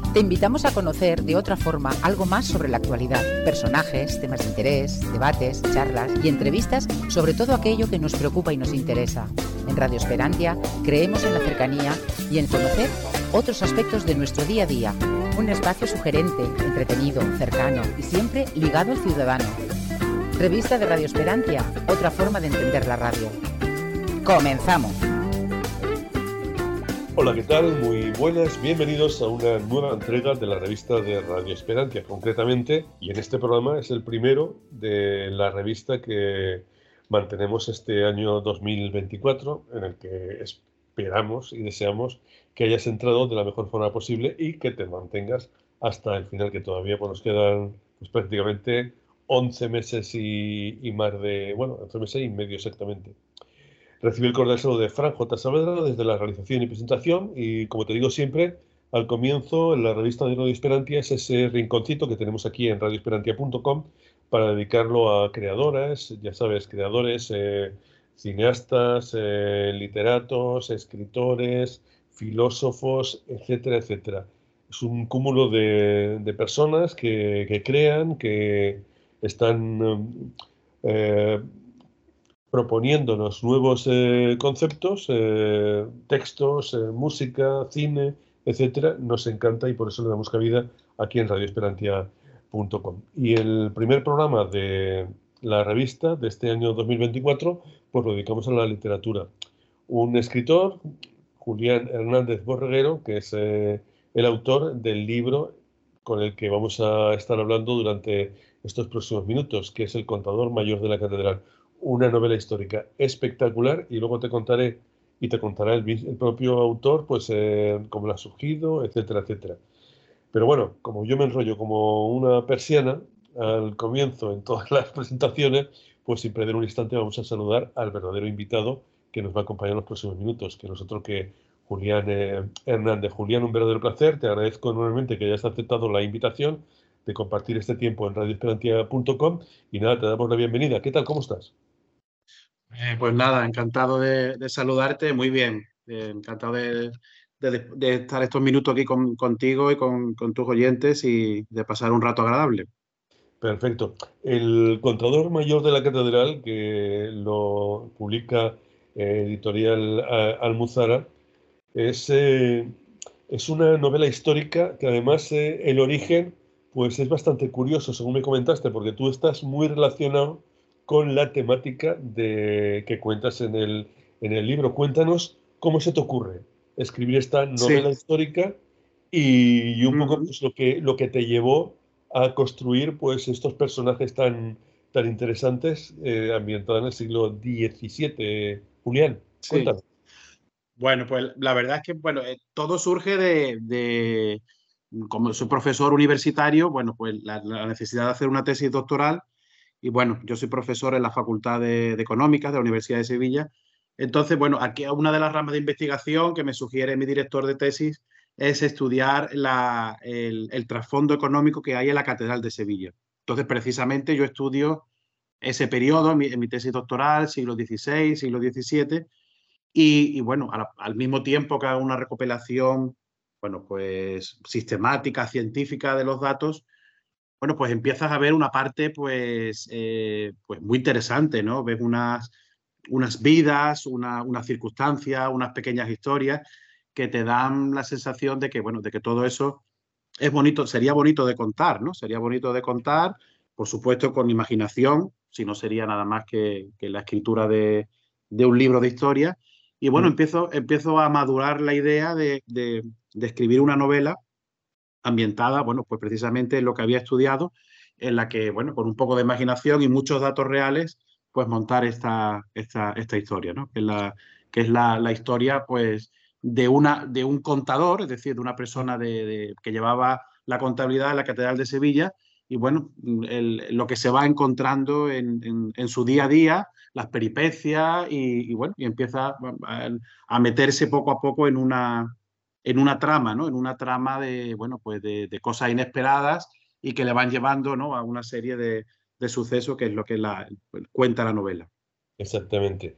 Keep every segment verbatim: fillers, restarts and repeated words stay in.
Te invitamos a conocer de otra forma algo más sobre la actualidad, personajes, temas de interés, debates, charlas y entrevistas sobre todo aquello que nos preocupa y nos interesa. En Radio Esperantia creemos en la cercanía y en conocer otros aspectos de nuestro día a día. Un espacio sugerente, entretenido, cercano y siempre ligado al ciudadano. Revista de Radio Esperantia, otra forma de entender la radio. ¡Comenzamos! Hola, ¿qué tal? Muy buenas, bienvenidos a una nueva entrega de la revista de Radio Esperantia, concretamente, y en este programa es el primero de la revista que mantenemos este año dos mil veinticuatro, en el que esperamos y deseamos que hayas entrado de la mejor forma posible y que te mantengas hasta el final, que todavía pues, nos quedan pues, prácticamente once meses y, y más de, bueno, once meses y medio exactamente. Recibe el cordial saludo de Fran J. Saavedra desde la realización y presentación y, como te digo siempre, al comienzo, la revista de Radio Esperantia es ese rinconcito que tenemos aquí en radio esperantia punto com para dedicarlo a creadoras, ya sabes, creadores, eh, cineastas, eh, literatos, escritores, filósofos, etcétera, etcétera. Es un cúmulo de, de personas que, que crean, que están eh, proponiéndonos nuevos eh, conceptos, eh, textos, eh, música, cine, etcétera. Nos encanta y por eso le damos cabida aquí en radio esperantia punto com. Y el primer programa de la revista de este año dos mil veinticuatro, pues lo dedicamos a la literatura. Un escritor, Julián Hernández Borreguero, que es eh, el autor del libro con el que vamos a estar hablando durante estos próximos minutos, que es El contador mayor de la catedral. Una novela histórica espectacular y luego te contaré y te contará el, el propio autor, pues eh, cómo lo ha surgido, etcétera, etcétera. Pero bueno, como yo me enrollo como una persiana al comienzo en todas las presentaciones, pues sin perder un instante vamos a saludar al verdadero invitado que nos va a acompañar en los próximos minutos, que nosotros que Julián eh, Hernández. Julián, un verdadero placer, te agradezco enormemente que hayas aceptado la invitación de compartir este tiempo en radio esperantia punto com y nada, te damos la bienvenida. ¿Qué tal? ¿Cómo estás? Eh, pues nada, encantado de, de saludarte, muy bien, eh, encantado de, de, de estar estos minutos aquí con, contigo y con, con tus oyentes y de pasar un rato agradable. Perfecto. El contador mayor de la catedral, que lo publica eh, editorial eh, Almuzara, es, eh, es una novela histórica que además eh, el origen pues es bastante curioso, según me comentaste, porque tú estás muy relacionado con la temática de, que cuentas en el, en el libro. Cuéntanos cómo se te ocurre escribir esta novela Sí. histórica y, y un poco Uh-huh. pues, lo, que, lo que te llevó a construir pues, estos personajes tan, tan interesantes eh, ambientados en el siglo diecisiete. Julián, Sí. cuéntanos. Bueno, pues la verdad es que bueno, eh, todo surge de, de, como soy profesor universitario, bueno, pues la, la necesidad de hacer una tesis doctoral. Y bueno, yo soy profesor en la Facultad de, de Económicas de la Universidad de Sevilla. Entonces, bueno, aquí una de las ramas de investigación que me sugiere mi director de tesis es estudiar la, el, el trasfondo económico que hay en la Catedral de Sevilla. Entonces, precisamente yo estudio ese periodo en mi, en mi tesis doctoral, siglo dieciséis, siglo diecisiete, y, y bueno, al, al mismo tiempo que hago una recopilación, bueno, pues sistemática, científica de los datos, bueno, pues empiezas a ver una parte pues, eh, pues muy interesante, ¿no? Ves unas, unas vidas, una, unas circunstancias, unas pequeñas historias que te dan la sensación de que, bueno, de que todo eso es bonito, sería bonito de contar, ¿no? Sería bonito de contar, por supuesto, con imaginación, si no sería nada más que, que la escritura de, de, un libro de historia. Y bueno, Mm. empiezo, empiezo a madurar la idea de, de, de escribir una novela ambientada, bueno, pues precisamente en lo que había estudiado, en la que, bueno, con un poco de imaginación y muchos datos reales, pues montar esta, esta, esta historia, ¿no? Que es la, que es la, la historia, pues, de, una, de un contador, es decir, de una persona de, de, que llevaba la contabilidad en la Catedral de Sevilla, y bueno, el, lo que se va encontrando en, en, en su día a día, las peripecias, y, y bueno, y empieza a, a meterse poco a poco en una, en una trama, ¿no? En una trama de, bueno, pues de, de cosas inesperadas y que le van llevando, ¿no? A una serie de, de sucesos que es lo que la, pues, cuenta la novela. Exactamente.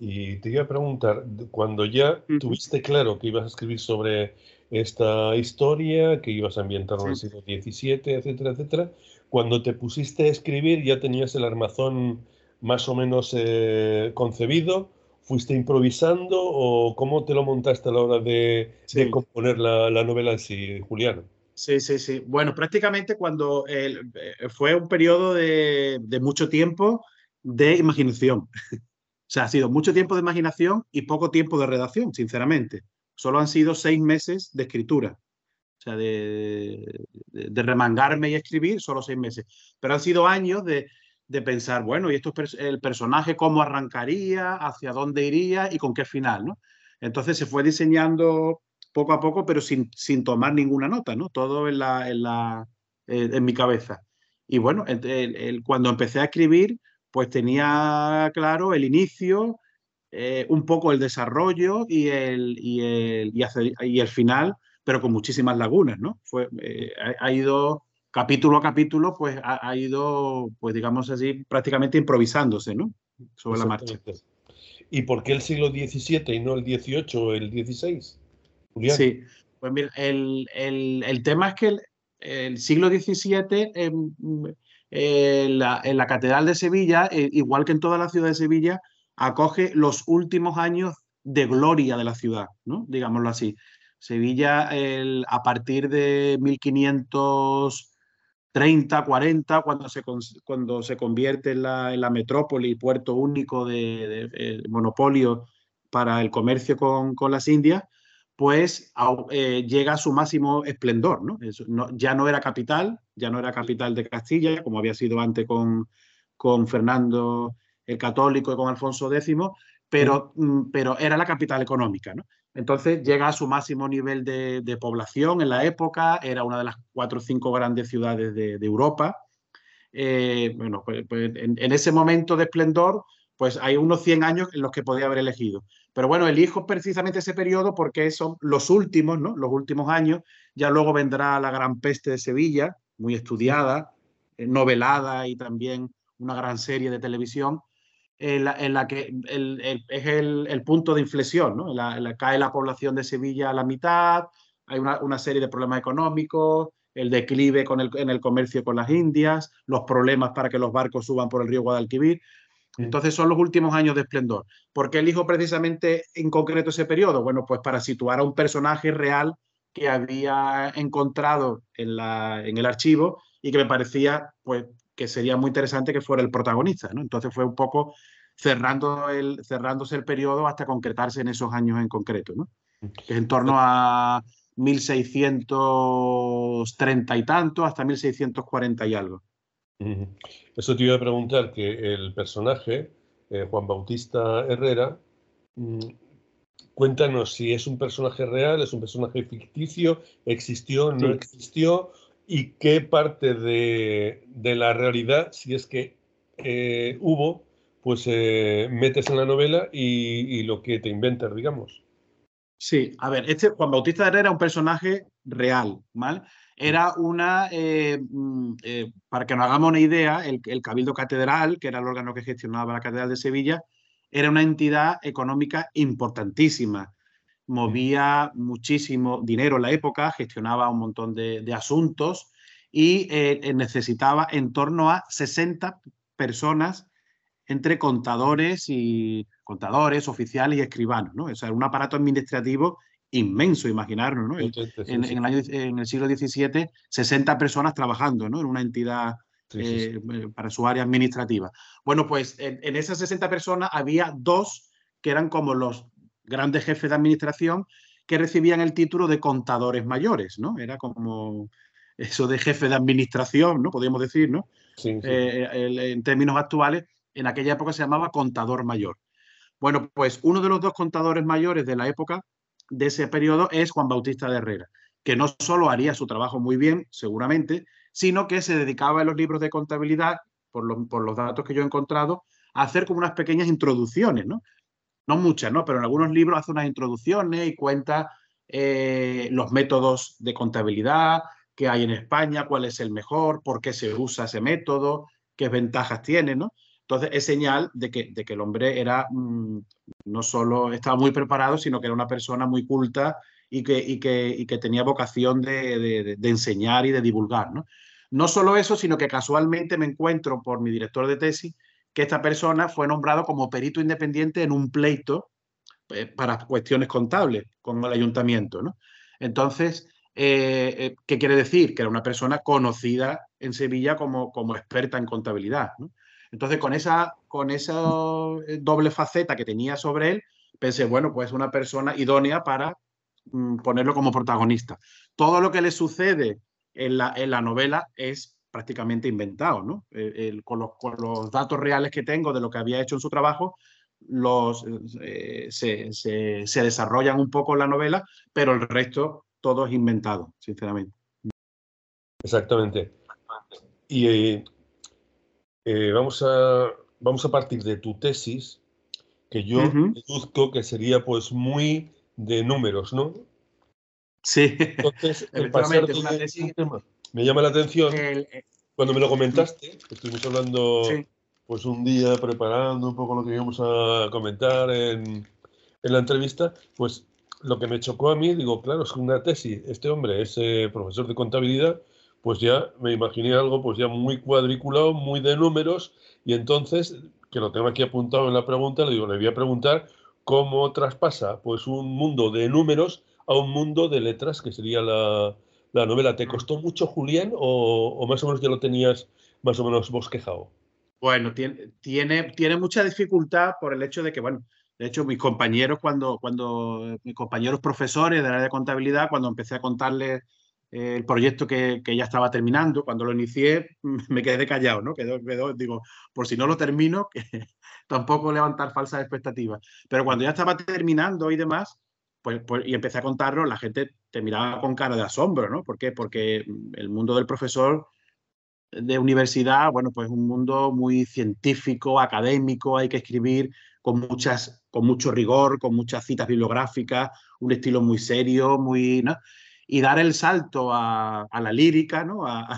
Y te iba a preguntar, cuando ya Ujú. tuviste claro que ibas a escribir sobre esta historia, que ibas a ambientarlo en el Sí. siglo diecisiete, etcétera, etcétera, cuando te pusiste a escribir ya tenías el armazón más o menos eh, concebido, ¿fuiste improvisando o cómo te lo montaste a la hora de, de Sí. componer la, la novela en sí, Julián? Sí, sí, sí. Bueno, prácticamente cuando el- eh, fue un periodo de, de mucho tiempo de imaginación. O sea, ha sido mucho tiempo de imaginación y poco tiempo de redacción, sinceramente. Solo han sido seis meses de escritura. O sea, de, de, de remangarme y escribir, solo seis meses. Pero han sido años de, de pensar, bueno, ¿y esto es el personaje cómo arrancaría, hacia dónde iría y con qué final, ¿no? Entonces se fue diseñando poco a poco, pero sin, sin tomar ninguna nota, ¿no? Todo en, la, en, la, en, en mi cabeza. Y bueno, el, el, el, cuando empecé a escribir, pues tenía claro el inicio, eh, un poco el desarrollo y el, y el, y hacer, y el final, pero con muchísimas lagunas, ¿no? Fue, eh, ha, ha, ido capítulo a capítulo, pues ha, ha, ido, pues digamos así, prácticamente improvisándose, ¿no? Sobre la marcha. Exactamente. ¿Y por qué el siglo diecisiete y no el dieciocho o el dieciséis, Julián? Sí, pues mira, el, el, el tema es que el, el siglo diecisiete, eh, eh, la, en la Catedral de Sevilla, eh, igual que en toda la ciudad de Sevilla, acoge los últimos años de gloria de la ciudad, ¿no? Digámoslo así. Sevilla, el, a partir de mil quinientos treinta, cuarenta, cuando se, cuando se convierte en la, en la metrópoli, puerto único de, de, de monopolio para el comercio con, con las Indias, pues eh, llega a su máximo esplendor, ¿no? Eso, no, ya no era capital, ya no era capital de Castilla, como había sido antes con, con Fernando el Católico y con Alfonso X, pero, mm, pero era la capital económica, ¿no? Entonces llega a su máximo nivel de, de, población en la época, era una de las cuatro o cinco grandes ciudades de, de Europa. Eh, bueno, pues, pues en, en, ese momento de esplendor, pues hay unos cien años en los que podía haber elegido. Pero bueno, elijo precisamente ese periodo porque son los últimos, ¿no? Los últimos años. Ya luego vendrá la Gran Peste de Sevilla, muy estudiada, eh, novelada y también una gran serie de televisión. En la, en la que el, el, es el, el, punto de inflexión, ¿no? En la, en la, cae la población de Sevilla a la mitad, hay una, una serie de problemas económicos, el declive con el, en el comercio con las Indias, los problemas para que los barcos suban por el río Guadalquivir. Entonces son los últimos años de esplendor. ¿Por qué elijo precisamente en concreto ese periodo? Bueno, pues para situar a un personaje real que había encontrado en, la, en el archivo y que me parecía pues, que sería muy interesante que fuera el protagonista, ¿no? Entonces fue un poco cerrando el, cerrándose el periodo hasta concretarse en esos años en concreto, ¿no? Que es en torno a mil seiscientos treinta y tanto hasta mil seiscientos cuarenta y algo. Eso te iba a preguntar, que el personaje, eh, Juan Bautista Herrera, mmm, cuéntanos si es un personaje real, es un personaje ficticio, existió, no Sí. existió, y qué parte de, de la realidad, si es que eh, hubo, pues eh, metes en la novela y, y lo que te inventas, digamos. Sí, a ver, este Juan Bautista Herrera era un personaje real, ¿vale? Era una, eh, eh, para que nos hagamos una idea, el, el Cabildo Catedral, que era el órgano que gestionaba la Catedral de Sevilla, era una entidad económica importantísima. Movía muchísimo dinero en la época, gestionaba un montón de, de asuntos y eh, necesitaba en torno a sesenta personas entre contadores y contadores, oficiales y escribanos, ¿no? O sea, un aparato administrativo inmenso, imaginarnos, ¿no? El, Sí, en, sí. en, el año, en, el siglo diecisiete, sesenta personas trabajando, ¿no? En una entidad sí, sí, sí. eh, para su área administrativa. Bueno, pues en, en esas sesenta personas había dos que eran como los grandes jefes de administración que recibían el título de contadores mayores, ¿no? Era como eso de jefe de administración, ¿no? Podríamos decir, ¿no? Sí, sí. Eh, el, en términos actuales, en aquella época se llamaba contador mayor. Bueno, pues uno de los dos contadores mayores de la época de ese periodo es Juan Bautista de Herrera, que no solo haría su trabajo muy bien, seguramente, sino que se dedicaba en los libros de contabilidad, por, lo, por los datos que yo he encontrado, a hacer como unas pequeñas introducciones, ¿no? No muchas, ¿no? Pero en algunos libros hace unas introducciones y cuenta eh, los métodos de contabilidad que hay en España, cuál es el mejor, por qué se usa ese método, qué ventajas tiene, ¿no? Entonces es señal de que, de que el hombre era, mmm, no solo estaba muy preparado, sino que era una persona muy culta y que, y que, y que tenía vocación de, de, de enseñar y de divulgar, ¿no? No solo eso, sino que casualmente me encuentro por mi director de tesis que esta persona fue nombrado como perito independiente en un pleito eh, para cuestiones contables con el ayuntamiento, ¿no? Entonces, eh, eh, ¿qué quiere decir? Que era una persona conocida en Sevilla como, como experta en contabilidad, ¿no? Entonces, con esa, con esa doble faceta que tenía sobre él, pensé, bueno, pues una persona idónea para mm, ponerlo como protagonista. Todo lo que le sucede en la, en la novela es prácticamente inventado, ¿no? El, el, con, los, con los datos reales que tengo de lo que había hecho en su trabajo, los, eh, se, se, se desarrollan un poco en la novela, pero el resto todo es inventado, sinceramente. Exactamente. Y eh, eh, vamos, a, vamos a partir de tu tesis, que yo Uh-huh. deduzco que sería pues muy de números, ¿no? Sí, Entonces, el pasar efectivamente, es una de tesis. un tema me llama la atención. El, el, Cuando me lo comentaste, estuvimos hablando sí. pues un día preparando un poco lo que íbamos a comentar en, en la entrevista, pues lo que me chocó a mí, digo, claro, es una tesis, este hombre es eh, profesor de contabilidad, pues ya me imaginé algo pues ya muy cuadriculado, muy de números, y entonces, que lo tengo aquí apuntado en la pregunta, le digo, le voy a preguntar cómo traspasa pues un mundo de números a un mundo de letras, que sería la, la novela. ¿Te costó mucho, Julián, o, o más o menos ya lo tenías más o menos bosquejado? Bueno, tiene, tiene, tiene mucha dificultad por el hecho de que, bueno, de hecho, mis compañeros, cuando, cuando mis compañeros profesores del área de contabilidad, cuando empecé a contarles eh, el proyecto que, que ya estaba terminando, cuando lo inicié, me quedé callado, ¿no? Quedó, quedó, digo, por si no lo termino, que tampoco levantar falsas expectativas. Pero cuando ya estaba terminando y demás, pues, pues, y empecé a contarlo, la gente te miraba con cara de asombro, ¿no? ¿Por qué? Porque el mundo del profesor de universidad, bueno, pues un mundo muy científico, académico, hay que escribir con, muchas, con mucho rigor, con muchas citas bibliográficas, un estilo muy serio, muy, ¿no? Y dar el salto a, a la lírica, ¿no? A,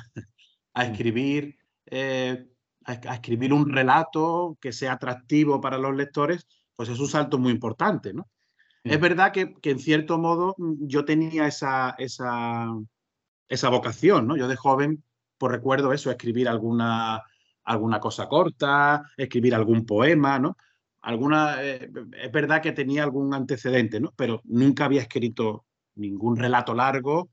a escribir, eh, a, a, escribir un relato que sea atractivo para los lectores, pues es un salto muy importante, ¿no? Es verdad que, que en cierto modo yo tenía esa, esa, esa vocación, ¿no? Yo de joven, pues recuerdo eso, escribir alguna, alguna cosa corta, escribir algún poema, ¿no? Alguna, eh, es verdad que tenía algún antecedente, ¿no? Pero nunca había escrito ningún relato largo,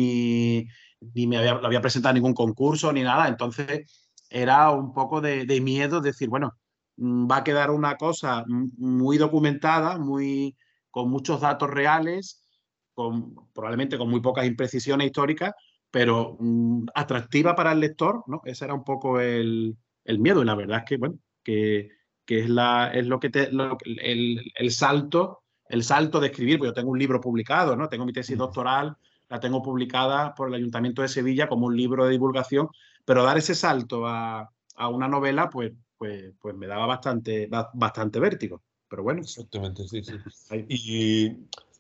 ni, ni me había, lo había presentado a ningún concurso, ni nada. Entonces era un poco de, de miedo decir, bueno, va a quedar una cosa muy documentada, muy, con muchos datos reales, con, probablemente con muy pocas imprecisiones históricas, pero mmm, atractiva para el lector, ¿no? Ese era un poco el, el miedo, y la verdad es que, bueno, que, que es, la, es lo que te, lo, el, el salto, el salto de escribir, pues yo tengo un libro publicado, ¿no? Tengo mi tesis doctoral, la tengo publicada por el Ayuntamiento de Sevilla como un libro de divulgación, pero dar ese salto a, a una novela, pues, pues, pues me daba bastante, bastante vértigo. Pero bueno. Exactamente, sí, sí. Ahí. Y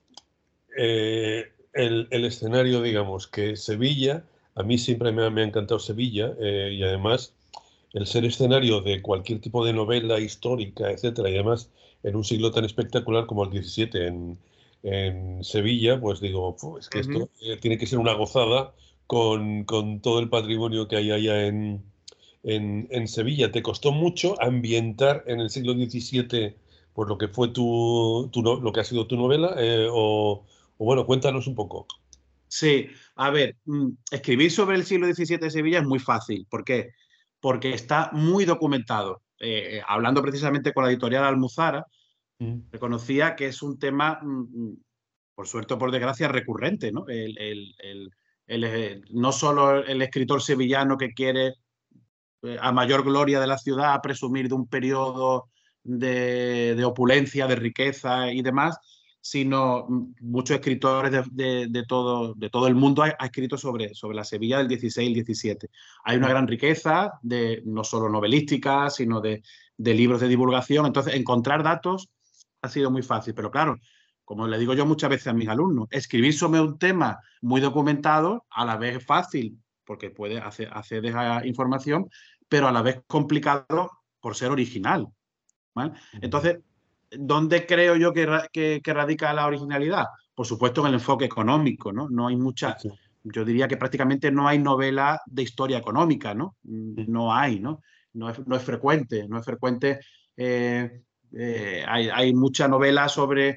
eh, el, el, escenario, digamos, que Sevilla, a mí siempre me ha, me ha encantado Sevilla, eh, y además el ser escenario de cualquier tipo de novela histórica, etcétera, y además en un siglo tan espectacular como el diecisiete en, en Sevilla, pues digo, es que esto uh-huh. eh, tiene que ser una gozada con, con todo el patrimonio que hay allá en, en, en Sevilla. ¿Te costó mucho ambientar en el siglo diecisiete pues lo que fue tu, tu lo que ha sido tu novela? Eh, o, o bueno, cuéntanos un poco. Sí, a ver, escribir sobre el siglo diecisiete de Sevilla es muy fácil. ¿Por qué? Porque está muy documentado. Eh, hablando precisamente con la editorial Almuzara, mm. reconocía que es un tema, mm, por suerte o por desgracia, recurrente, ¿no? El, el, el, el, no solo el escritor sevillano que quiere, eh, a mayor gloria de la ciudad, presumir de un periodo de, de opulencia, de riqueza y demás, sino muchos escritores de, de, de, todo, de todo el mundo ha, ha escrito sobre, sobre la Sevilla del dieciséis y el diecisiete. Hay una gran riqueza, de, no solo novelística, sino de, de libros de divulgación. Entonces, encontrar datos ha sido muy fácil. Pero claro, como le digo yo muchas veces a mis alumnos, escribir sobre un tema muy documentado a la vez es fácil, porque puede hacer, acceder a información, pero a la vez complicado por ser original, ¿vale? Entonces, ¿dónde creo yo que, que, que radica la originalidad? Por supuesto en el enfoque económico, ¿no? No hay mucha, Sí, sí. yo diría que prácticamente no hay novela de historia económica, ¿no? Mm. No hay, ¿no? No es, no es frecuente, no es frecuente. Eh, eh, hay, hay mucha novela sobre,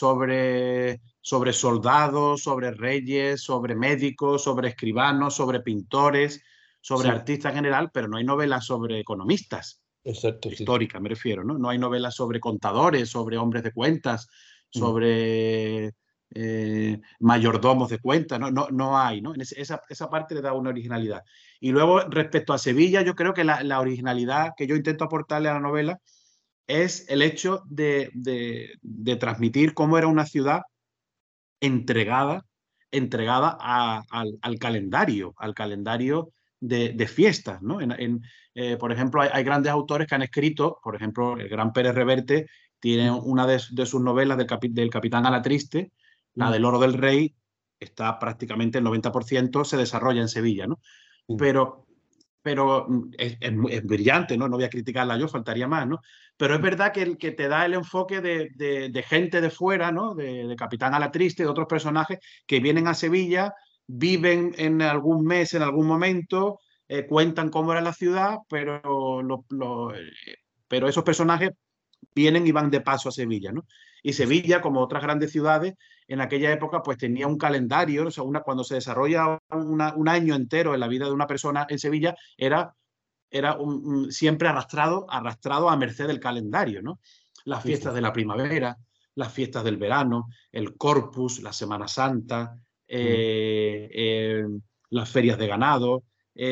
sobre, sobre soldados, sobre reyes, sobre médicos, sobre escribanos, sobre pintores, sobre Sí, artistas en general, pero no hay novelas sobre economistas exacto, sí. histórica, me refiero, ¿no? No hay novelas sobre contadores, sobre hombres de cuentas, Mm. sobre eh, mayordomos de cuentas, no, no, no hay, ¿no? En ese, esa, esa parte le da una originalidad. Y luego, respecto a Sevilla, yo creo que la, la originalidad que yo intento aportarle a la novela es el hecho de, de, de transmitir cómo era una ciudad entregada, entregada a, al, al, calendario, al calendario de, de fiestas, ¿no? En, en, eh, por ejemplo, hay, hay, grandes autores que han escrito, por ejemplo, el gran Pérez Reverte tiene una de, de sus novelas del, capi, del Capitán Alatriste, la del Oro del Rey, está prácticamente el noventa por ciento se desarrolla en Sevilla, ¿no? Mm. Pero pero es, es, es, brillante, ¿no? No voy a criticarla yo, faltaría más, ¿no? Pero es verdad que, que te da el enfoque de, de, de gente de fuera, ¿no? De, de Capitán Alatriste, de otros personajes que vienen a Sevilla, viven en algún mes, en algún momento, eh, cuentan cómo era la ciudad, pero, lo, lo, eh, pero esos personajes vienen y van de paso a Sevilla, ¿no? Y Sevilla, como otras grandes ciudades, en aquella época pues tenía un calendario, o sea, una, cuando se desarrolla una, un año entero en la vida de una persona en Sevilla, era, era un, un, siempre arrastrado, arrastrado a merced del calendario, ¿no? Las fiestas de la primavera, las fiestas del verano, el Corpus, la Semana Santa, eh, eh, las ferias de ganado,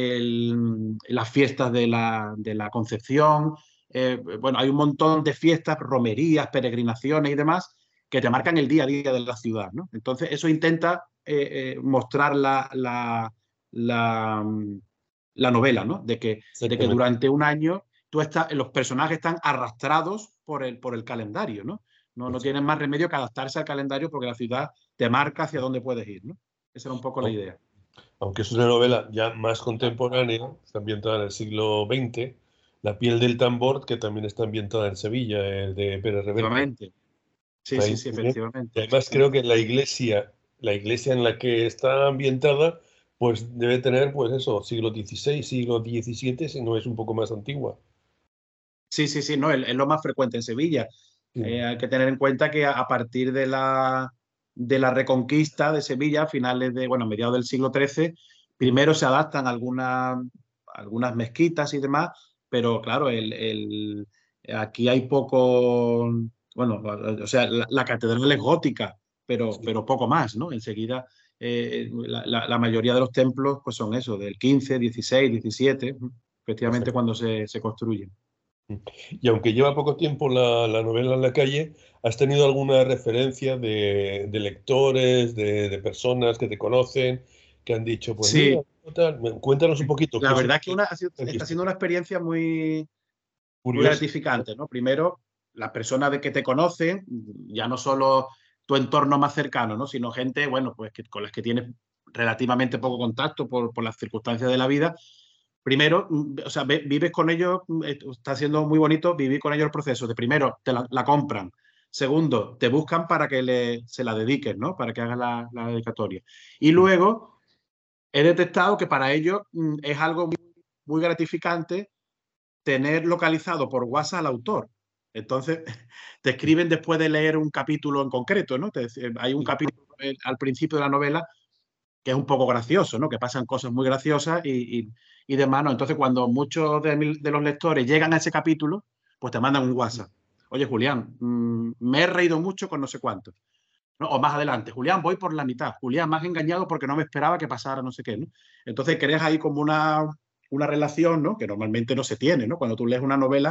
el, las fiestas de la, de la Concepción. Eh, bueno, hay un montón de fiestas, romerías, peregrinaciones y demás que te marcan el día a día de la ciudad, ¿no? Entonces, eso intenta eh, eh, mostrar la, la, la, la, novela, ¿no? De que, de que durante un año tú estás, los personajes están arrastrados por el, por el calendario, ¿no? No, no tienen más remedio que adaptarse al calendario porque la ciudad te marca hacia dónde puedes ir, ¿no? Esa era un poco la idea. Aunque es una novela ya más contemporánea, está ambientada en el siglo veinte, La piel del tambor, que también está ambientada en Sevilla, el de Pérez Reverte. Sí, sí, sí, efectivamente. Y además creo que la iglesia, la iglesia en la que está ambientada, pues debe tener, pues eso, siglo dieciséis, siglo diecisiete, si no es un poco más antigua. Sí, sí, sí, no, es, es lo más frecuente en Sevilla. Sí. Eh, hay que tener en cuenta que a, a partir de la, de la Reconquista de Sevilla, a finales de, bueno, a mediados del siglo trece, primero se adaptan algunas, algunas mezquitas y demás, pero claro, el, el, aquí hay poco, bueno, o sea, la, la catedral es gótica, pero, sí. pero poco más, ¿no? Enseguida, eh, la, la, la mayoría de los templos pues son eso, del quince, dieciséis, diecisiete, efectivamente, cuando se, se construyen. Y aunque lleva poco tiempo la, la novela en la calle, ¿has tenido alguna referencia de, de lectores, de, de personas que te conocen, que han dicho, pues sí. mira, tal? Cuéntanos un poquito. La verdad es que una, ha sido, está siendo una experiencia muy, muy gratificante, ¿no? Primero, las personas de que te conocen, ya no solo tu entorno más cercano, ¿no? Sino gente, bueno, pues que, con las que tienes relativamente poco contacto por, por las circunstancias de la vida. Primero, o sea, vives con ellos, está siendo muy bonito vivir con ellos el proceso de primero, te la, la compran. Segundo, te buscan para que le, se la dediques, ¿no? Para que hagas la, la dedicatoria. Y luego, he detectado que para ellos es algo muy, muy gratificante tener localizado por WhatsApp al autor. Entonces, te escriben después de leer un capítulo en concreto, ¿no? Te, hay un capítulo al principio de la novela que es un poco gracioso, ¿no? Que pasan cosas muy graciosas y, y, y demás, ¿no? Entonces, cuando muchos de, de los lectores llegan a ese capítulo, pues te mandan un WhatsApp. Oye, Julián, mmm, me he reído mucho con no sé cuánto. ¿No? O más adelante, Julián, voy por la mitad. Julián, me has engañado porque no me esperaba que pasara no sé qué, ¿no? Entonces, creas ahí como una, una relación, ¿no? Que normalmente no se tiene, ¿no? Cuando tú lees una novela,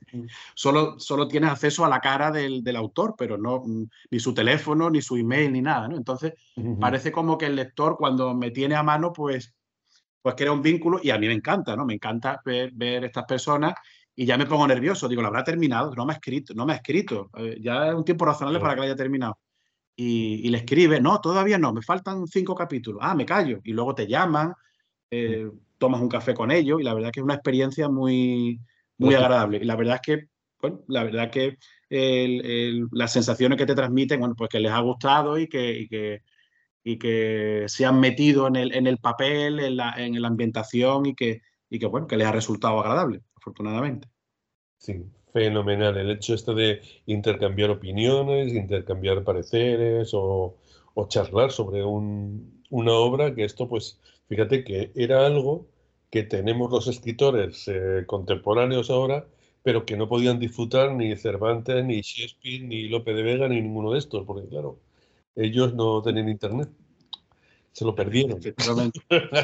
solo, solo tienes acceso a la cara del, del autor, pero no ni su teléfono, ni su email, ni nada, ¿no? Entonces, uh-huh. parece como que el lector, cuando me tiene a mano, pues, pues crea un vínculo y a mí me encanta, ¿no? Me encanta ver, ver estas personas y ya me pongo nervioso. Digo, ¿lo habrá terminado? No me ha escrito, no me ha escrito. Eh, ya es un tiempo razonable uh-huh. para que lo haya terminado. Y, y le escribe, no, todavía no, me faltan cinco capítulos. Ah, me callo. Y luego te llaman, eh, tomas un café con ellos y la verdad que es una experiencia muy, muy agradable. Y la verdad es que, bueno, la verdad que el, el, las sensaciones que te transmiten, bueno, pues que les ha gustado y que, y que, y que se han metido en el, en el papel, en la, en la ambientación y que, y que, bueno, que les ha resultado agradable, afortunadamente. Sí, fenomenal. El hecho este de intercambiar opiniones, intercambiar pareceres o, o charlar sobre un, una obra, que esto, pues, fíjate que era algo que tenemos los escritores eh, contemporáneos ahora, pero que no podían disfrutar ni Cervantes, ni Shakespeare, ni Lope de Vega, ni ninguno de estos, porque claro, ellos no tenían internet, se lo perdieron. Efectivamente.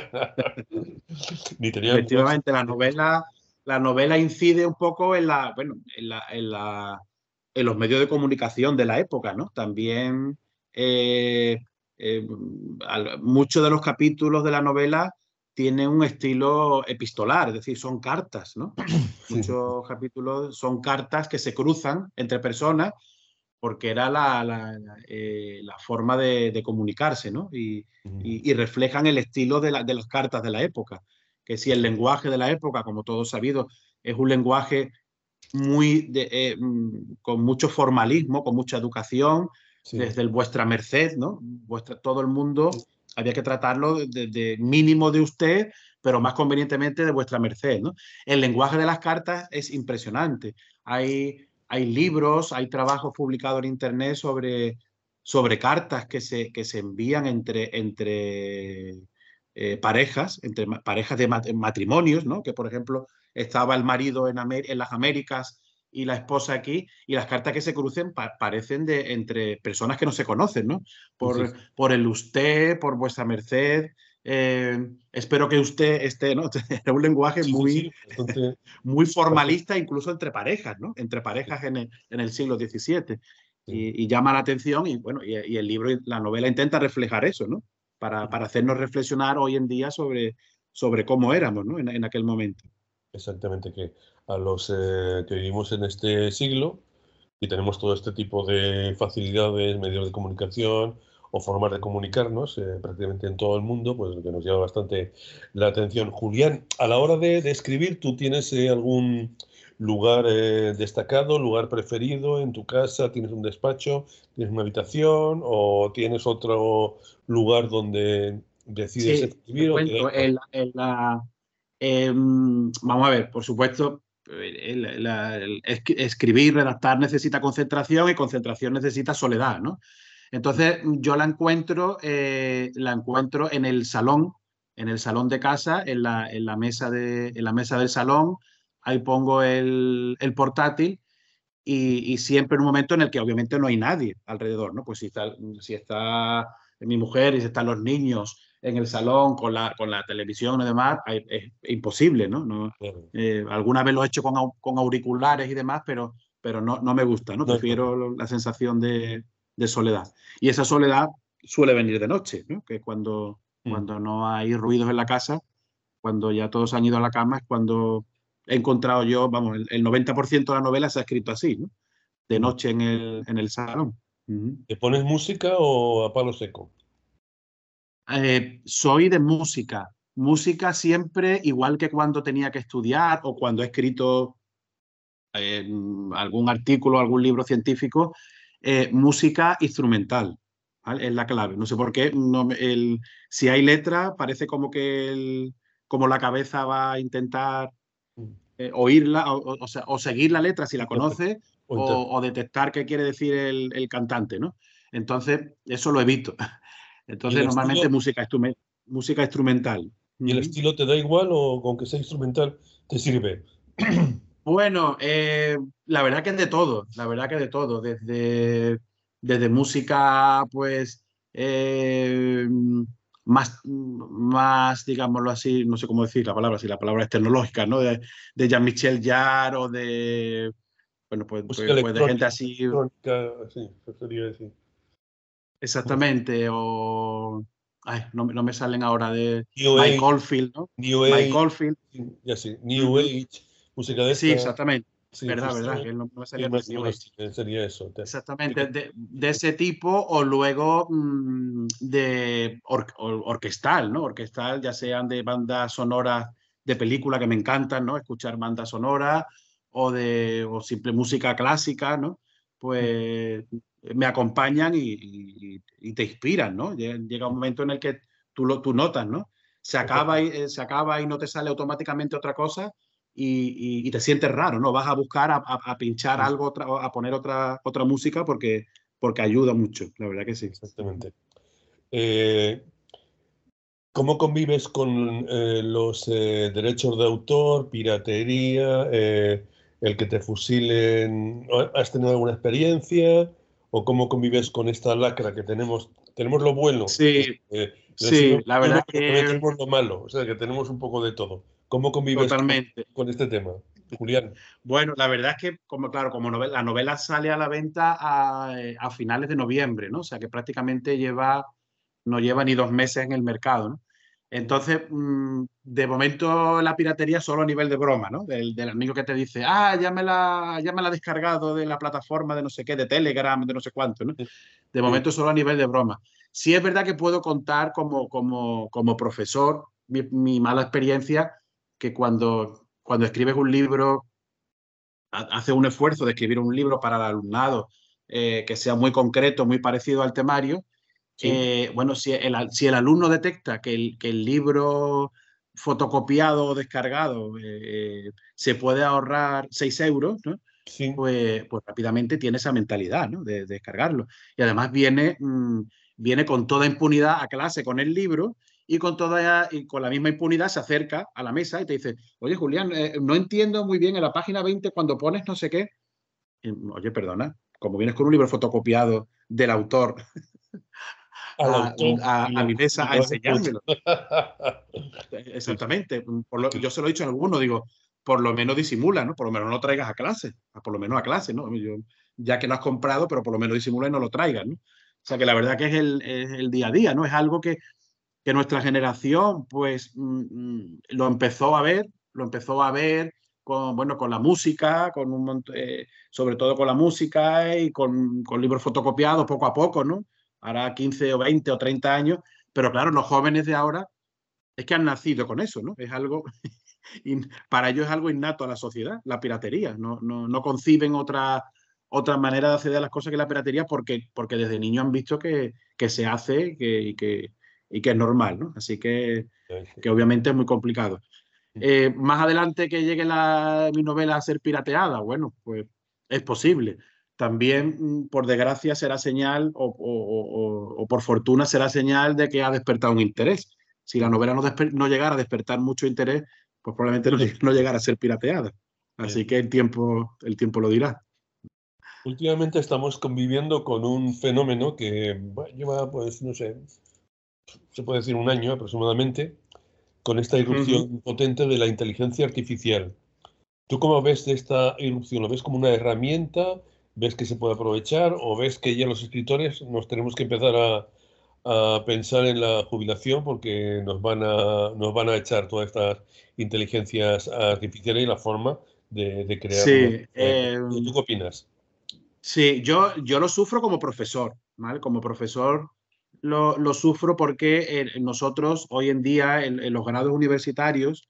Ni tenían WhatsApp. Efectivamente, la novela, la novela incide un poco en la, bueno, en la, en la, en los medios de comunicación de la época, ¿no? También eh, eh, al- muchos de los capítulos de la novela tienen un estilo epistolar, es decir, son cartas, ¿no? Sí, Muchos capítulos son cartas que se cruzan entre personas porque era la, la, la, eh, la forma de, de comunicarse, ¿no? Y, y, y reflejan el estilo de, la, de, las cartas de la época, que si el lenguaje de la época, como todos sabido, es un lenguaje muy de, eh, con mucho formalismo, con mucha educación, sí, desde el vuestra merced, ¿no? Vuestra, todo el mundo había que tratarlo de, de mínimo de usted, pero más convenientemente de vuestra merced, ¿no? El lenguaje de las cartas es impresionante. Hay, hay libros, hay trabajos publicados en internet sobre, sobre cartas que se, que se envían entre, entre eh, parejas, entre parejas de matrimonios, ¿no? Que por ejemplo estaba el marido en, Amer en las Américas y la esposa aquí, y las cartas que se crucen pa parecen de entre personas que no se conocen, ¿no? Por, sí, sí. por el usted, por vuestra merced, eh, espero que usted esté, ¿no? Es un lenguaje Sí, sí, muy, sí, bastante, muy bastante, formalista, incluso entre parejas, ¿no? Entre parejas en el, en el siglo diecisiete. sí. Y, y, llama la atención, y bueno, y, y, el libro, la novela intenta reflejar eso, ¿no? Para, para hacernos reflexionar hoy en día sobre, sobre cómo éramos, ¿no? En, en aquel momento. Exactamente, que a los eh, que vivimos en este siglo y tenemos todo este tipo de facilidades, medios de comunicación o formas de comunicarnos eh, prácticamente en todo el mundo, pues que nos llama bastante la atención. Julián, a la hora de, de escribir, ¿tú tienes eh, algún lugar eh, destacado, lugar preferido en tu casa? ¿Tienes un despacho? ¿Tienes una habitación? ¿O tienes otro lugar donde decides Sí, te escribir o te da cuento, igual? en, en la, eh, vamos a ver, por supuesto, el, la, el escribir, redactar necesita concentración y concentración necesita soledad, ¿no? Entonces yo la encuentro, eh, la encuentro en el salón, en el salón de casa, en la, en la, mesa, de, en la mesa del salón, ahí pongo el, el portátil y, y, siempre en un momento en el que obviamente no hay nadie alrededor, ¿no? Pues si está, si está mi mujer y si están los niños en el salón con la, con la televisión y demás, es, es imposible, ¿no? no Claro. eh, alguna vez lo he hecho con, con auriculares y demás, pero, pero no, no me gusta, ¿no? No, no. Prefiero la sensación de, de soledad. Y esa soledad suele venir de noche, ¿no? Que es cuando, Mm. cuando no hay ruidos en la casa, cuando ya todos han ido a la cama, es cuando he encontrado yo, vamos, el, el noventa por ciento de la novela se ha escrito así, ¿no? De Mm. noche en el, en el salón. Uh -huh. ¿Te pones música o a palo seco? Eh, soy de música. Música siempre, igual que cuando tenía que estudiar o cuando he escrito eh, algún artículo, algún libro científico, eh, música instrumental, ¿vale? Es la clave. No sé por qué. No, el, si hay letra, parece como que el, como la cabeza va a intentar Mm. eh, oírla o, o, o, sea, o seguir la letra si la Interpre- conoce o o, interpre- o detectar qué quiere decir el, el cantante, ¿no? Entonces, eso lo evito. ¿Y el Entonces, normalmente estilo, música, instrument, música instrumental. y el Uh-huh. estilo te da igual o con que sea instrumental te sirve? Bueno, eh, la verdad que es de todo, la verdad que de todo, desde, desde música, pues, eh, más, más, digámoslo así, no sé cómo decir la palabra, si la palabra es tecnológica, ¿no? De, de Jean-Michel Jarre o de, bueno, pues, Música pues, pues de gente electrónica, así, electrónica, sí, eso sería decir. exactamente, o, ay, no, no me salen ahora de New Mike Age, Oldfield, ¿no? New Mike Age, Oldfield, sí, ya sé, New uh-huh. Age, música de Sí, esta, exactamente, sí, verdad, pues, verdad, eh, que no, no me sí, salía más o New menos Age. sí, eh, sería eso. Te- Exactamente, de, de, ese tipo o luego mmm, de or, or, orquestal, ¿no? Orquestal, ya sean de bandas sonoras de película que me encantan, ¿no? Escuchar bandas sonoras o de o simple música clásica, ¿no? Pues me acompañan y, y, y te inspiran, ¿no? Llega un momento en el que tú, lo, tú notas, ¿no? Se acaba, y, se acaba y no te sale automáticamente otra cosa y, y, y te sientes raro, ¿no? Vas a buscar, a, a, a pinchar algo, otra, a poner otra, otra música porque, porque ayuda mucho, la verdad que sí. Exactamente. Eh, ¿Cómo convives con eh, los eh, derechos de autor, piratería, eh, el que te fusilen? ¿Has tenido alguna experiencia? ¿O cómo convives con esta lacra que tenemos? Tenemos lo bueno Sí, eh, del siglo sí, la veintiuno, verdad pero también que tenemos lo malo, o sea, que tenemos un poco de todo. ¿Cómo convives con, totalmente. con este tema, Julián? Bueno, la verdad es que, como claro, como novela, la novela sale a la venta a, eh, a finales de noviembre, ¿no? O sea que prácticamente lleva, no lleva ni dos meses en el mercado, ¿no? Entonces, mmm, de momento la piratería solo a nivel de broma, ¿no? Del, del amigo que te dice, ah, ya me la, ya me la he descargado de la plataforma de no sé qué, de Telegram, de no sé cuánto, ¿no? De Sí, momento solo a nivel de broma. Sí es verdad que puedo contar como, como, como profesor mi, mi mala experiencia, que cuando, cuando escribes un libro hace un esfuerzo de escribir un libro para el alumnado eh, que sea muy concreto, muy parecido al temario, sí, eh, bueno, si el, si el alumno detecta que el, que el libro fotocopiado o descargado eh, se puede ahorrar seis euros, ¿no? sí. pues, pues rápidamente tiene esa mentalidad, ¿no? de, de descargarlo. Y además viene, mmm, viene con toda impunidad a clase con el libro y con, toda, y con la misma impunidad se acerca a la mesa y te dice, oye, Julián, eh, no entiendo muy bien en la página veinte cuando pones no sé qué. Y, oye, perdona, como vienes con un libro fotocopiado del autor Al a, autor a, y a lo, mi y mesa a lo has aprovechado. enseñármelo. Sí, sí, Exactamente. Por lo, sí, yo se lo he dicho a alguno, digo, por lo menos disimula, ¿no? Por lo menos no lo traigas a clase, por lo menos a clase, ¿no? Yo, ya que lo has comprado, pero por lo menos disimula y no lo traigas, ¿no? O sea que la verdad que es el, es el día a día, ¿no? Es algo que, que nuestra generación, pues, mm, lo empezó a ver, lo empezó a ver con, bueno, con la música, con un mont- eh, sobre todo con la música y con, con libros fotocopiados poco a poco, ¿no? Ahora quince o veinte o treinta años, pero claro, los jóvenes de ahora es que han nacido con eso, ¿no? Es algo, para ellos es algo innato a la sociedad, la piratería. No, no, no conciben otra, otra manera de acceder a las cosas que la piratería porque, porque desde niños han visto que, que se hace que, y, que, y que es normal, ¿no? Así que, que obviamente es muy complicado. Eh, más adelante que llegue la, mi novela a ser pirateada, bueno, pues es posible. También, por desgracia, será señal o, o, o, o por fortuna será señal de que ha despertado un interés. Si la novela no, no llegara a despertar mucho interés, pues probablemente no, no llegara a ser pirateada. Así que el tiempo, el tiempo lo dirá. Últimamente estamos conviviendo con un fenómeno que bueno, lleva, pues, no sé, se puede decir un año aproximadamente, con esta Uh -huh. irrupción potente de la inteligencia artificial. ¿Tú cómo ves de esta irrupción? ¿Lo ves como una herramienta? ¿Ves que se puede aprovechar? ¿O ves que ya los escritores nos tenemos que empezar a, a pensar en la jubilación porque nos van a, nos van a echar todas estas inteligencias artificiales y la forma de, de crear nuevos? Sí, eh, ¿Tú qué opinas? sí, yo, yo lo sufro como profesor, ¿vale? Como profesor lo, lo sufro porque eh, nosotros hoy en día en, en los grados universitarios,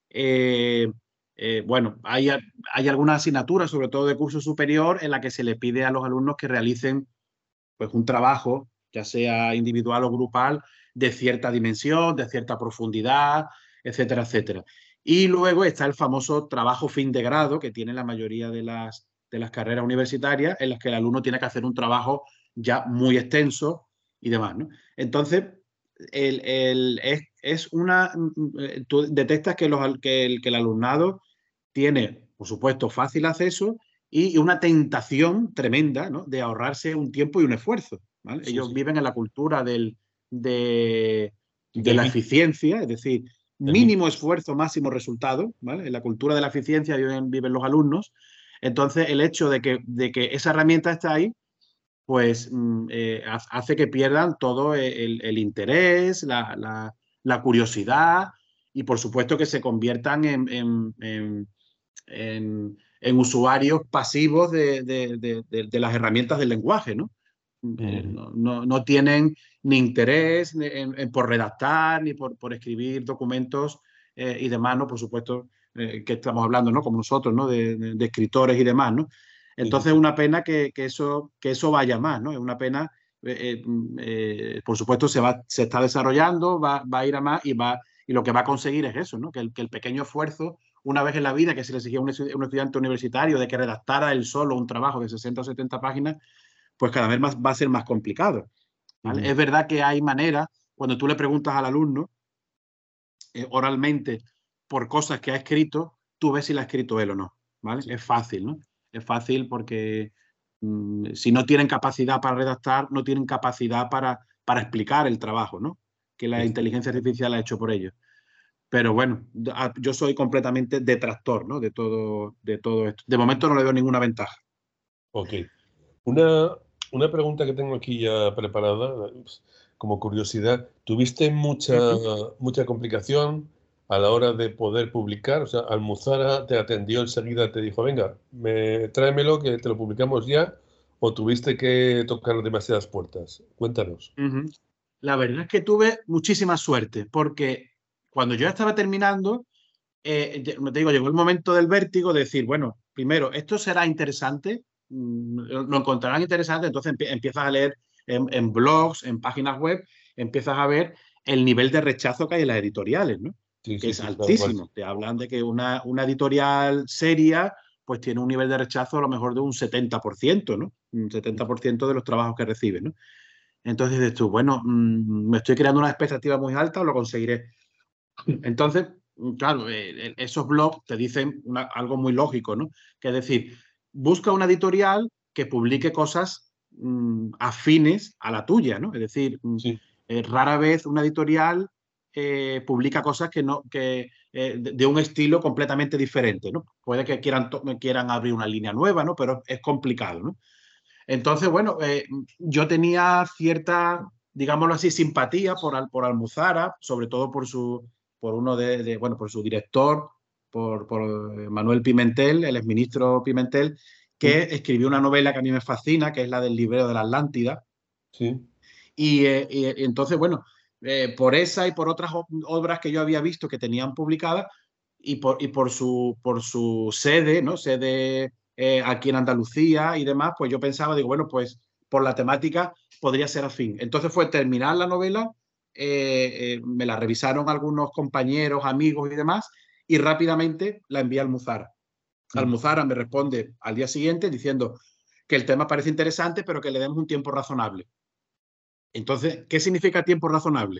eh, eh, bueno, hay, hay algunas asignaturas, sobre todo de curso superior, en la que se le pide a los alumnos que realicen pues, un trabajo, ya sea individual o grupal, de cierta dimensión, de cierta profundidad, etcétera, etcétera. Y luego está el famoso trabajo fin de grado que tiene la mayoría de las, de las carreras universitarias, en las que el alumno tiene que hacer un trabajo ya muy extenso y demás, ¿no? Entonces, el, el, es, es, una. Tú detectas que, los, que, el, que el alumnado tiene, por supuesto, fácil acceso y una tentación tremenda, ¿no? De ahorrarse un tiempo y un esfuerzo, ¿vale? Sí, Ellos sí. viven en la cultura del, de, de Del la mito, eficiencia, es decir, del mito. mínimo esfuerzo, máximo resultado, ¿vale? En la cultura de la eficiencia viven, viven los alumnos. Entonces, el hecho de que, de que esa herramienta está ahí, pues eh, hace que pierdan todo el, el interés, la, la, la, curiosidad y, por supuesto, que se conviertan en, en, en, en, en usuarios pasivos de, de, de, de, de las herramientas del lenguaje, ¿no? Eh, Mm. no, no, no, tienen ni interés en, en, por redactar ni por, por escribir documentos eh, y demás, ¿no? Por supuesto, eh, que estamos hablando, ¿no? Como nosotros, ¿no? De, de, de escritores y demás, ¿no? Entonces es una pena que, que, eso, que eso vaya más, ¿no? Es una pena, eh, eh, por supuesto, se, va, se está desarrollando, va, va a ir a más y, va, y lo que va a conseguir es eso, ¿no? Que el, que el pequeño esfuerzo, una vez en la vida que se le exigía a un, un estudiante universitario de que redactara él solo un trabajo de sesenta o setenta páginas, pues cada vez más, va a ser más complicado, ¿vale? Uh-huh. Es verdad que hay maneras, cuando tú le preguntas al alumno eh, oralmente por cosas que ha escrito, tú ves si la ha escrito él o no, ¿vale? Sí. Es fácil, ¿no? Es fácil porque mmm, si no tienen capacidad para redactar, no tienen capacidad para, para explicar el trabajo, ¿no? Que la sí. inteligencia artificial ha hecho por ellos. Pero bueno, yo soy completamente detractor, ¿no? De todo, de todo esto. De momento no le veo ninguna ventaja. Ok. Una, una pregunta que tengo aquí ya preparada, como curiosidad. ¿Tuviste mucha, uh-huh. mucha complicación a la hora de poder publicar? O sea, Almuzara te atendió enseguida, te dijo, venga, me, tráemelo que te lo publicamos ya, ¿o tuviste que tocar demasiadas puertas? Cuéntanos. Uh-huh. La verdad es que tuve muchísima suerte, porque cuando yo estaba terminando, eh, te digo, llegó el momento del vértigo de decir, bueno, primero, esto será interesante, lo encontrarán interesante, entonces empiezas a leer en, en blogs, en páginas web, empiezas a ver el nivel de rechazo que hay en las editoriales, ¿no? Sí, que sí, es sí, altísimo. Te hablan de que una, una editorial seria pues tiene un nivel de rechazo a lo mejor de un setenta por ciento, ¿no? Un setenta por ciento de los trabajos que reciben, ¿no? Entonces dices tú, bueno, mmm, me estoy creando una expectativa muy alta o lo conseguiré. Entonces, claro, eh, esos blogs te dicen una, algo muy lógico, ¿no? Que es decir, busca una editorial que publique cosas mmm, afines a la tuya, ¿no? Es decir, sí. eh, rara vez una editorial eh, publica cosas que no, que, eh, de, de un estilo completamente diferente, ¿no? Puede que quieran, quieran abrir una línea nueva, ¿no? Pero es complicado, ¿no? Entonces, bueno, eh, yo tenía cierta, digámoslo así, simpatía por, por Almuzara, sobre todo por su, por uno de, de bueno, por su director, por, por Manuel Pimentel, el exministro Pimentel, que sí. escribió una novela que a mí me fascina, que es la del Librero de la Atlántida. Sí. Y, eh, y entonces, bueno, eh, por esa y por otras obras que yo había visto que tenían publicadas, y por, y por, su, por su sede, ¿no? Sede eh, aquí en Andalucía y demás, pues yo pensaba, digo, bueno, pues por la temática podría ser afín. Entonces fue terminar la novela, eh, eh, me la revisaron algunos compañeros, amigos y demás, y rápidamente la envié a Almuzara. Sí. Almuzara me responde al día siguiente diciendo que el tema parece interesante, pero que le demos un tiempo razonable. Entonces, ¿qué significa tiempo razonable?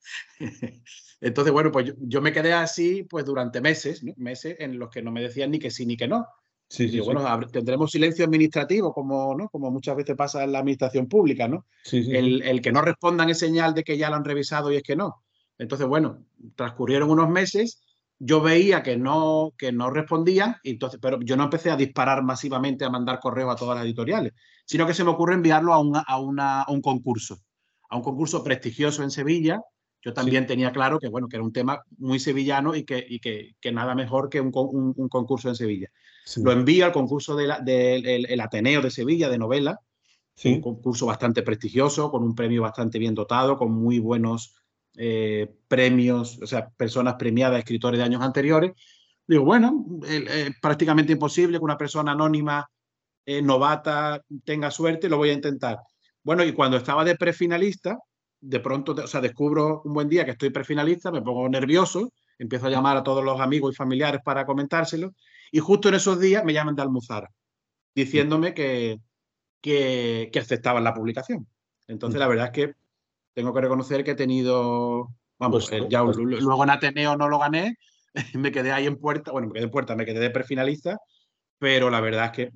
Entonces, bueno, pues yo, yo me quedé así pues durante meses, ¿no? Meses en los que no me decían ni que sí ni que no. Sí, y digo, sí, bueno, sí. tendremos silencio administrativo, como, ¿no? Como muchas veces pasa en la administración pública, ¿no? Sí, sí, el, sí. el que no respondan es señal de que ya lo han revisado y es que no. Entonces, bueno, transcurrieron unos meses, yo veía que no, que no respondían, y entonces, pero yo no empecé a disparar masivamente, a mandar correos a todas las editoriales, sino que se me ocurre enviarlo a, una, a, una, a un concurso, a un concurso prestigioso en Sevilla. Yo también sí. tenía claro que, bueno, que era un tema muy sevillano y que, y que, que nada mejor que un, un, un concurso en Sevilla. Sí. Lo envío al concurso del de, de, el Ateneo de Sevilla de novela, sí. un concurso bastante prestigioso, con un premio bastante bien dotado, con muy buenos eh, premios, o sea, personas premiadas, escritores de años anteriores. Digo, bueno, es eh, prácticamente imposible que una persona anónima, eh, novata, tenga suerte, lo voy a intentar. Bueno, y cuando estaba de prefinalista, de pronto, o sea, descubro un buen día que estoy prefinalista, me pongo nervioso, empiezo a llamar a todos los amigos y familiares para comentárselo, y justo en esos días me llaman de Almuzara, diciéndome que, que, que aceptaban la publicación. Entonces, la verdad es que tengo que reconocer que he tenido, vamos, pues, ya pues, luego en Ateneo no lo gané, me quedé ahí en puerta, bueno, me quedé en puerta, me quedé de prefinalista, pero la verdad es que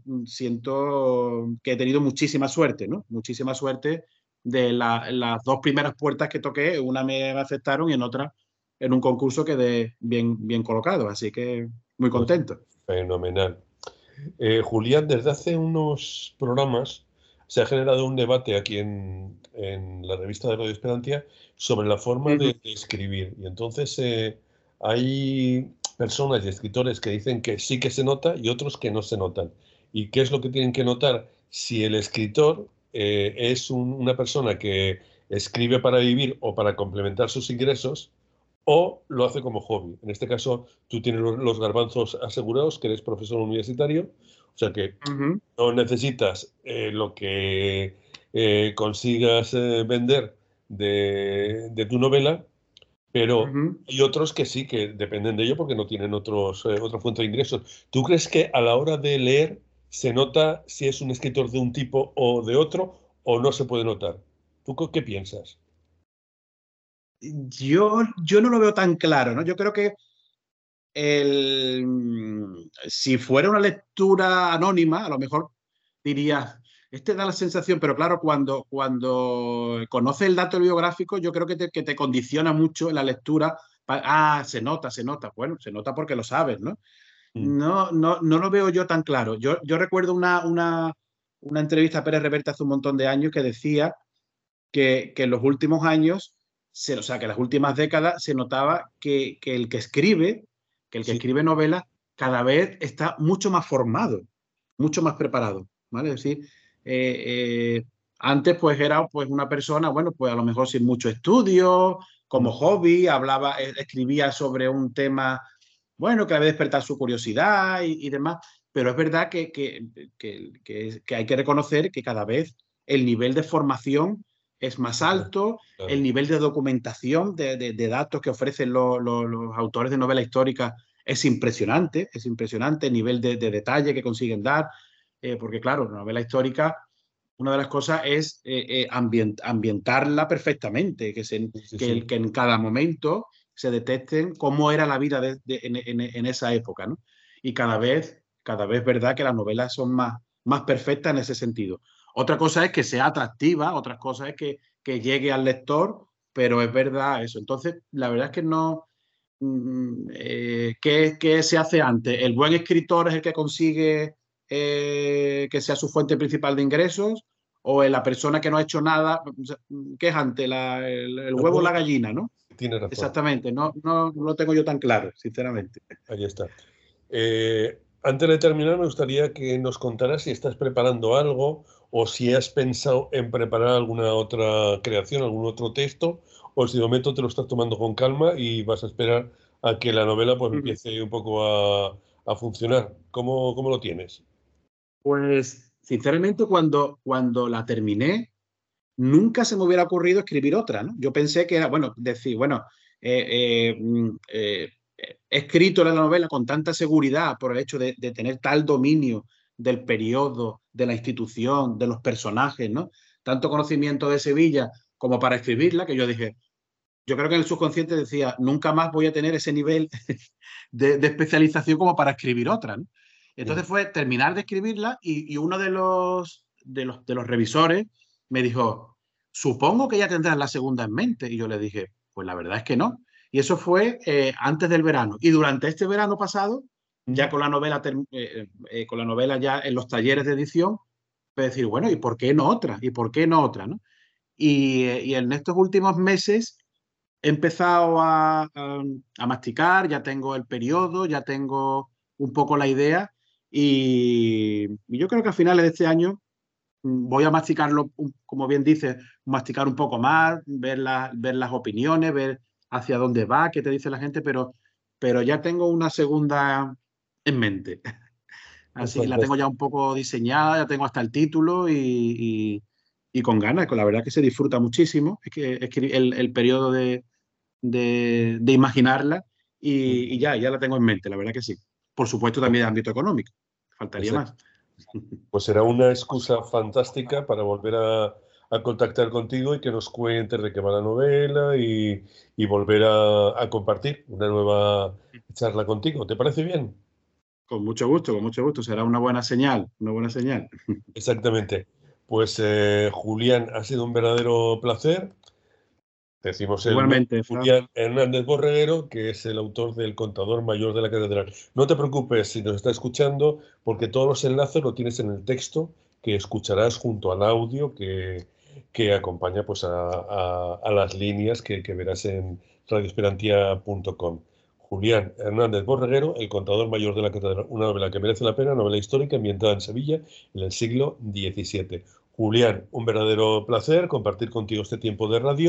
siento que he tenido muchísima suerte, ¿no? Muchísima suerte de la, las dos primeras puertas que toqué, una me aceptaron y en otra en un concurso quedé bien, bien colocado, así que muy contento. Pues, fenomenal. Eh, Julián, desde hace unos programas se ha generado un debate aquí en, en la revista de Radio Esperantia sobre la forma uh-huh. de, de escribir, y entonces eh, hay personas y escritores que dicen que sí que se nota y otros que no se notan. ¿Y qué es lo que tienen que notar? Si el escritor eh, es un, una persona que escribe para vivir o para complementar sus ingresos, o lo hace como hobby. En este caso, tú tienes los, los garbanzos asegurados, que eres profesor universitario, o sea que Ujú. no necesitas eh, lo que eh, consigas eh, vender de, de tu novela, pero Ujú. hay otros que sí, que dependen de ello porque no tienen otros, eh, otra fuente de ingresos. ¿Tú crees que a la hora de leer se nota si es un escritor de un tipo o de otro, o no se puede notar? ¿Tú qué piensas? Yo, yo no lo veo tan claro, ¿no? Yo creo que el, mm, si fuera una lectura anónima, a lo mejor diría, este da la sensación, pero claro, cuando, cuando conoces el dato biográfico, yo creo que te, que te condiciona mucho en la lectura. Pa- Ah, se nota, se nota. Bueno, se nota porque lo sabes, ¿no? Mm. No, no, no lo veo yo tan claro. Yo, yo recuerdo una, una, una entrevista a Pérez Reverte hace un montón de años que decía que, que en los últimos años, se, o sea, que en las últimas décadas se notaba que, que el que escribe, que el que Sí, escribe novelas, cada vez está mucho más formado, mucho más preparado, ¿vale? Es decir, eh, eh, antes pues era pues una persona, bueno, pues a lo mejor sin mucho estudio, como mm, hobby, hablaba, eh, escribía sobre un tema, bueno, que debe despertar su curiosidad y, y demás, pero es verdad que, que, que, que, que hay que reconocer que cada vez el nivel de formación es más alto, el claro. nivel de documentación de, de, de datos que ofrecen lo, lo, los autores de novela histórica es impresionante, es impresionante el nivel de, de detalle que consiguen dar, eh, porque claro, la novela histórica, una de las cosas es eh, eh, ambient, ambientarla perfectamente, que, se, Sí, sí, que, sí. el, que en cada momento se detecten cómo era la vida de, de, en, en, en, esa época, ¿no? Y cada vez, cada vez, verdad que las novelas son más, más perfectas en ese sentido. Otra cosa es que sea atractiva, otra cosa es que, que llegue al lector, pero es verdad eso. Entonces, la verdad es que no. Mm, eh, ¿qué, qué se hace antes? ¿El buen escritor es el que consigue eh, que sea su fuente principal de ingresos? ¿O la persona que no ha hecho nada? ¿Qué es antes? La, el, el El huevo o huevo la gallina, ¿no? tiene razón. Exactamente, no, no, no lo tengo yo tan claro, sinceramente. Ahí está. Eh, antes de terminar, me gustaría que nos contaras si estás preparando algo o si has pensado en preparar alguna otra creación, algún otro texto, o si de momento te lo estás tomando con calma y vas a esperar a que la novela pues empiece un poco a, a funcionar. ¿Cómo, cómo lo tienes? Pues, sinceramente, cuando, cuando la terminé, nunca se me hubiera ocurrido escribir otra, ¿no? Yo pensé que era, bueno, decir, bueno, eh, eh, mm, eh, he escrito la novela con tanta seguridad por el hecho de, de tener tal dominio del periodo, de la institución, de los personajes, ¿no? Tanto conocimiento de Sevilla como para escribirla, que yo dije, yo creo que en el subconsciente decía, nunca más voy a tener ese nivel de, de especialización como para escribir otra, ¿no? Mm. Entonces fue terminar de escribirla y, y uno de los, de los, de los revisores me dijo, supongo que ya tendrás la segunda en mente. Y yo le dije, pues la verdad es que no. Y eso fue eh, antes del verano. Y durante este verano pasado, ya Mm. con la novela, eh, eh, con la novela ya en los talleres de edición, pues decir, bueno, ¿y por qué no otra? ¿Y por qué no otra? ¿No? Y, eh, y en estos últimos meses he empezado a, a, a masticar, ya tengo el periodo, ya tengo un poco la idea y, y yo creo que a finales de este año mm, voy a masticarlo, como bien dice, masticar un poco más, ver, la, ver las opiniones, ver hacia dónde va, qué te dice la gente, pero, pero ya tengo una segunda en mente. Así que la tengo ya Fantástico. un poco diseñada, ya tengo hasta el título y, y, y con ganas, con la verdad que se disfruta muchísimo. Es que, es que el, el periodo de, de, de imaginarla Mm. y, y, ya, ya la tengo en mente, la verdad que sí. Por supuesto también de ámbito económico, faltaría más. Pues será una excusa fantástica para volver a, a contactar contigo y que nos cuentes de qué va la novela y, y volver a, a compartir una nueva charla contigo. ¿Te parece bien? Con mucho gusto, con mucho gusto. Será una buena señal, una buena señal. Exactamente. Pues eh, Julián, ha sido un verdadero placer. Decimos el nombre, Igualmente, Fran, Julián Hernández Borreguero, que es el autor del Contador Mayor de la Catedral. No te preocupes si nos está escuchando, porque todos los enlaces lo tienes en el texto que escucharás junto al audio que, que acompaña pues, a, a- a las líneas que, que verás en radioesperantia punto com. Julián Hernández Borreguero, El Contador Mayor de la Catedral, una novela que merece la pena, novela histórica ambientada en Sevilla en el siglo diecisiete. Julián, un verdadero placer compartir contigo este tiempo de radio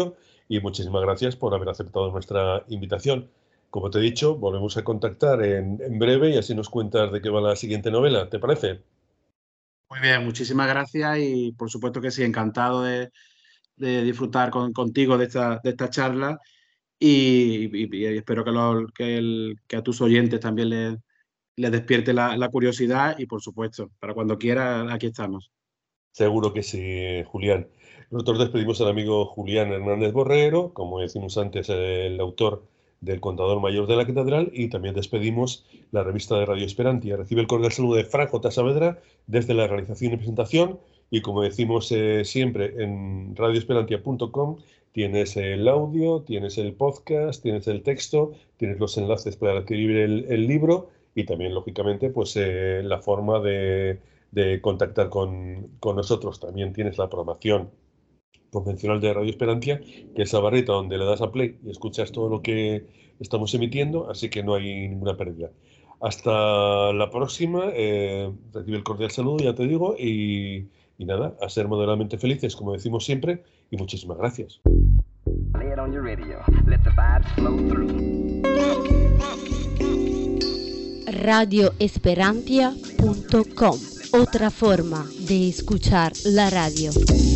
y muchísimas gracias por haber aceptado nuestra invitación. Como te he dicho, volvemos a contactar en, en breve y así nos cuentas de qué va la siguiente novela, ¿te parece? Muy bien, muchísimas gracias y por supuesto que sí, encantado de, de disfrutar con, contigo de esta, de esta charla y, y- y espero que, lo- que, el- que a tus oyentes también les, les despierte la, la curiosidad y por supuesto, para cuando quieras, aquí estamos. Seguro que sí, Julián. Nosotros despedimos al amigo Julián Hernández Borrero, como decimos antes, el autor del Contador Mayor de la Catedral, y también despedimos la revista de Radio Esperantia. Recibe el cordial saludo de Fran J. Saavedra desde la realización y presentación, y como decimos eh, siempre en radio esperantia punto com, tienes el audio, tienes el podcast, tienes el texto, tienes los enlaces para adquirir el, el libro y también, lógicamente, pues eh, la forma de de contactar con, con nosotros. También tienes la programación convencional de Radio Esperantia, que es la barrita donde le das a play y escuchas todo lo que estamos emitiendo, así que no hay ninguna pérdida. Hasta la próxima, eh, recibe el cordial saludo, ya te digo, y, y nada, a ser moderadamente felices, como decimos siempre, y muchísimas gracias. radio esperantia punto com, otra forma de escuchar la radio.